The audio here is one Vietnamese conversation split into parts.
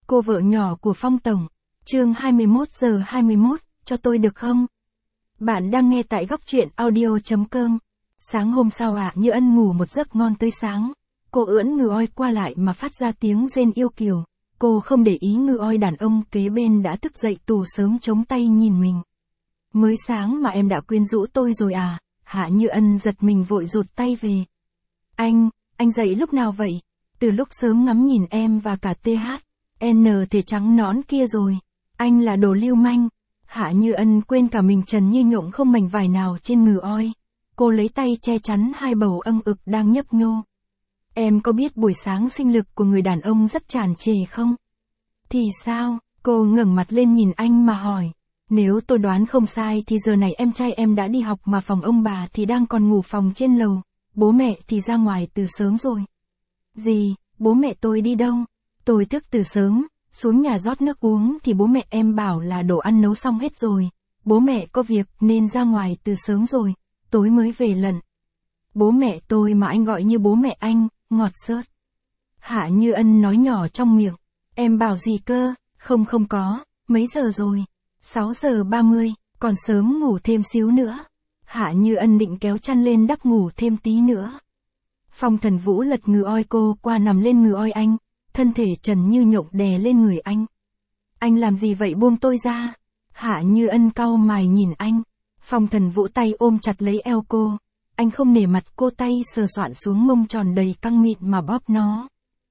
cô vợ nhỏ của Phong Tổng. Chương 21:21, cho tôi được không? Bạn đang nghe tại góc truyện audio.com. Sáng hôm sau Hạ Như Ân ngủ một giấc ngon tới sáng. Cô ưỡn ngừ oi qua lại mà phát ra tiếng rên yêu kiều. Cô không để ý ngừ oi đàn ông kế bên đã thức dậy từ sớm chống tay nhìn mình. Mới sáng mà em đã quyến rũ tôi rồi à? Hạ Như Ân giật mình vội rụt tay về. Anh dậy lúc nào vậy? Từ lúc sớm ngắm nhìn em và cả THN thể trắng nõn kia rồi. Anh là đồ lưu manh. Hạ Như Ân quên cả mình trần như nhộng không mảnh vải nào trên ngừ oi. Cô lấy tay che chắn hai bầu âng ực đang nhấp nhô. Em có biết buổi sáng sinh lực của người đàn ông rất tràn trề không? Thì sao? Cô ngẩng mặt lên nhìn anh mà hỏi. Nếu tôi đoán không sai thì giờ này em trai em đã đi học mà phòng ông bà thì đang còn ngủ phòng trên lầu. Bố mẹ thì ra ngoài từ sớm rồi. Gì? Bố mẹ tôi đi đâu? Tôi thức từ sớm, xuống nhà rót nước uống thì bố mẹ em bảo là đồ ăn nấu xong hết rồi. Bố mẹ có việc nên ra ngoài từ sớm rồi, tối mới về lần. Bố mẹ tôi mà anh gọi như bố mẹ anh, ngọt xớt. Hạ Như Ân nói nhỏ trong miệng. Em bảo gì cơ? Không có, mấy giờ rồi? 6:30, còn sớm ngủ thêm xíu nữa. Hạ Như Ân định kéo chăn lên đắp ngủ thêm tí nữa. Phong Thần Vũ lật ngừ oi cô qua nằm lên ngừ oi anh, thân thể trần như nhộng đè lên người anh. Anh làm gì vậy, buông tôi ra. Hạ Như Ân cau mày nhìn anh. Phong Thần Vũ tay ôm chặt lấy eo cô. Anh không nể mặt cô, tay sờ soạn xuống mông tròn đầy căng mịn mà bóp nó.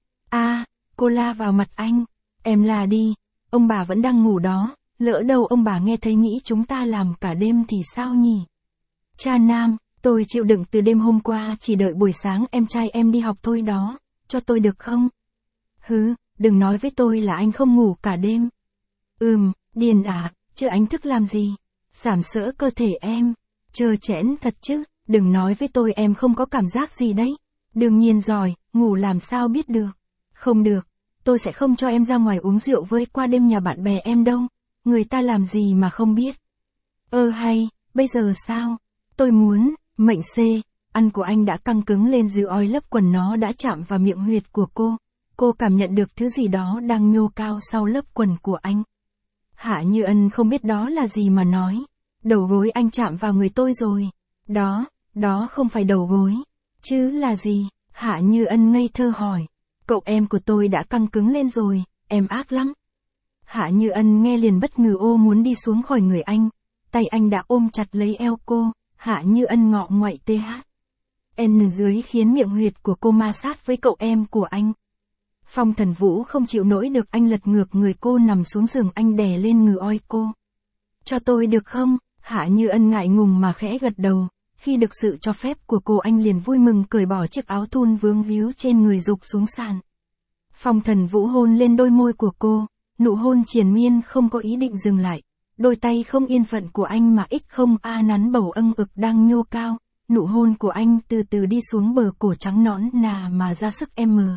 Cô la vào mặt anh. Em la đi, ông bà vẫn đang ngủ đó, lỡ đâu ông bà nghe thấy nghĩ chúng ta làm cả đêm thì sao nhỉ? Cha nam, tôi chịu đựng từ đêm hôm qua, chỉ đợi buổi sáng em trai em đi học thôi đó, cho tôi được không? Hứ, đừng nói với tôi là anh không ngủ cả đêm. Điên à, chứ anh thức làm gì? Sàm sỡ cơ thể em, trơ trẽn thật chứ, đừng nói với tôi em không có cảm giác gì đấy. Đương nhiên rồi, ngủ làm sao biết được. Không được, tôi sẽ không cho em ra ngoài uống rượu với qua đêm nhà bạn bè em đâu, người ta làm gì mà không biết. Hay, bây giờ sao? Tôi muốn, mệnh C, ăn của anh đã căng cứng lên dưới oi lớp quần, nó đã chạm vào miệng huyệt của cô. Cô cảm nhận được thứ gì đó đang nhô cao sau lớp quần của anh. Hạ Như Ân không biết đó là gì mà nói. Đầu gối anh chạm vào người tôi rồi. Đó không phải đầu gối. Chứ là gì? Hạ Như Ân ngây thơ hỏi. Cậu em của tôi đã căng cứng lên rồi, em ác lắm. Hạ Như Ân nghe liền bất ngờ muốn đi xuống khỏi người anh. Tay anh đã ôm chặt lấy eo cô. Hạ Như Ân ngọ ngoậy THN dưới khiến miệng huyệt của cô ma sát với cậu em của anh. Phong Thần Vũ không chịu nổi được, anh lật ngược người cô nằm xuống giường, anh đè lên ngừ oi cô. Cho tôi được không? Hạ Như Ân ngại ngùng mà khẽ gật đầu. Khi được sự cho phép của cô, anh liền vui mừng cởi bỏ chiếc áo thun vướng víu trên người rục xuống sàn. Phong Thần Vũ hôn lên đôi môi của cô, nụ hôn triền miên không có ý định dừng lại. Đôi tay không yên phận của anh mà không nắn bầu âng ực đang nhô cao. Nụ hôn của anh từ từ đi xuống bờ cổ trắng nõn nà mà ra sức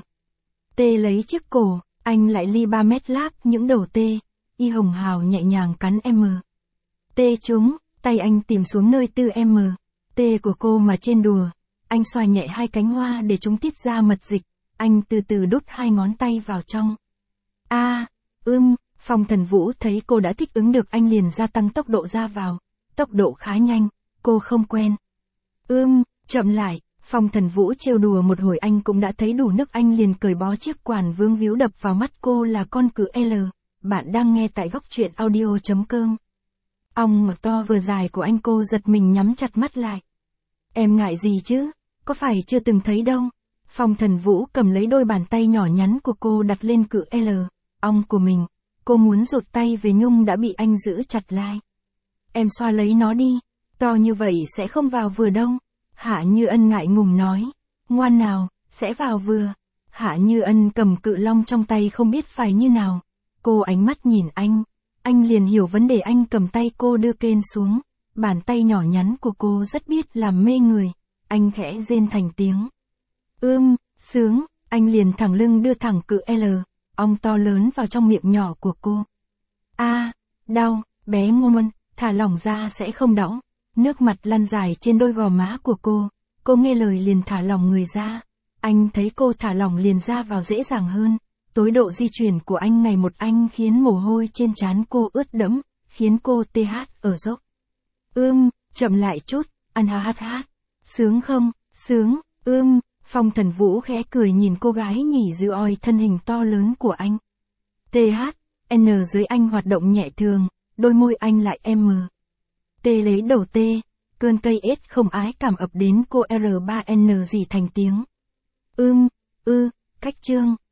T lấy chiếc cổ, anh lại ly 3 mét láp những đầu Y hồng hào nhẹ nhàng cắn T chúng, tay anh tìm xuống nơi tư T của cô mà trên đùa. Anh xoa nhẹ hai cánh hoa để chúng tiết ra mật dịch. Anh từ từ đút hai ngón tay vào trong. Phong Thần Vũ thấy cô đã thích ứng được, anh liền gia tăng tốc độ ra vào. Tốc độ khá nhanh, cô không quen. Chậm lại. Phong Thần Vũ trêu đùa một hồi anh cũng đã thấy đủ nước, anh liền cởi bó chiếc quàn vướng víu đập vào mắt cô là con cự L. Bạn đang nghe tại góc truyện audio.com. Ong ngực to vừa dài của anh, cô giật mình nhắm chặt mắt lại. Em ngại gì chứ? Có phải chưa từng thấy đâu? Phong Thần Vũ cầm lấy đôi bàn tay nhỏ nhắn của cô đặt lên cự L, ong của mình. Cô muốn rụt tay về nhưng đã bị anh giữ chặt lại. Em xoa lấy nó đi, to như vậy sẽ không vào vừa đâu. Hạ Như Ân ngại ngùng nói. Ngoan nào, sẽ vào vừa. Hạ Như Ân cầm cự long trong tay không biết phải như nào. Cô ánh mắt nhìn anh liền hiểu vấn đề, anh cầm tay cô đưa kênh xuống. Bàn tay nhỏ nhắn của cô rất biết làm mê người. Anh khẽ rên thành tiếng. Sướng, anh liền thẳng lưng đưa thẳng cự L, ong to lớn vào trong miệng nhỏ của cô. Đau, bé ngoan, thả lỏng ra sẽ không đau. Nước mặt lăn dài trên đôi gò má của cô nghe lời liền thả lỏng người ra. Anh thấy cô thả lỏng liền ra vào dễ dàng hơn. Tối độ di chuyển của anh ngày một anh khiến mồ hôi trên trán cô ướt đẫm, khiến cô tê hát ở dốc. Chậm lại chút, anh hát. Sướng không, sướng, Phong Thần Vũ khẽ cười nhìn cô gái nghỉ giữ oi thân hình to lớn của anh. THN dưới anh hoạt động nhẹ thường, đôi môi anh lại Tê lấy đầu tê, cơn cây ết không ái cảm ập đến cô R3N gì thành tiếng. Cách chương.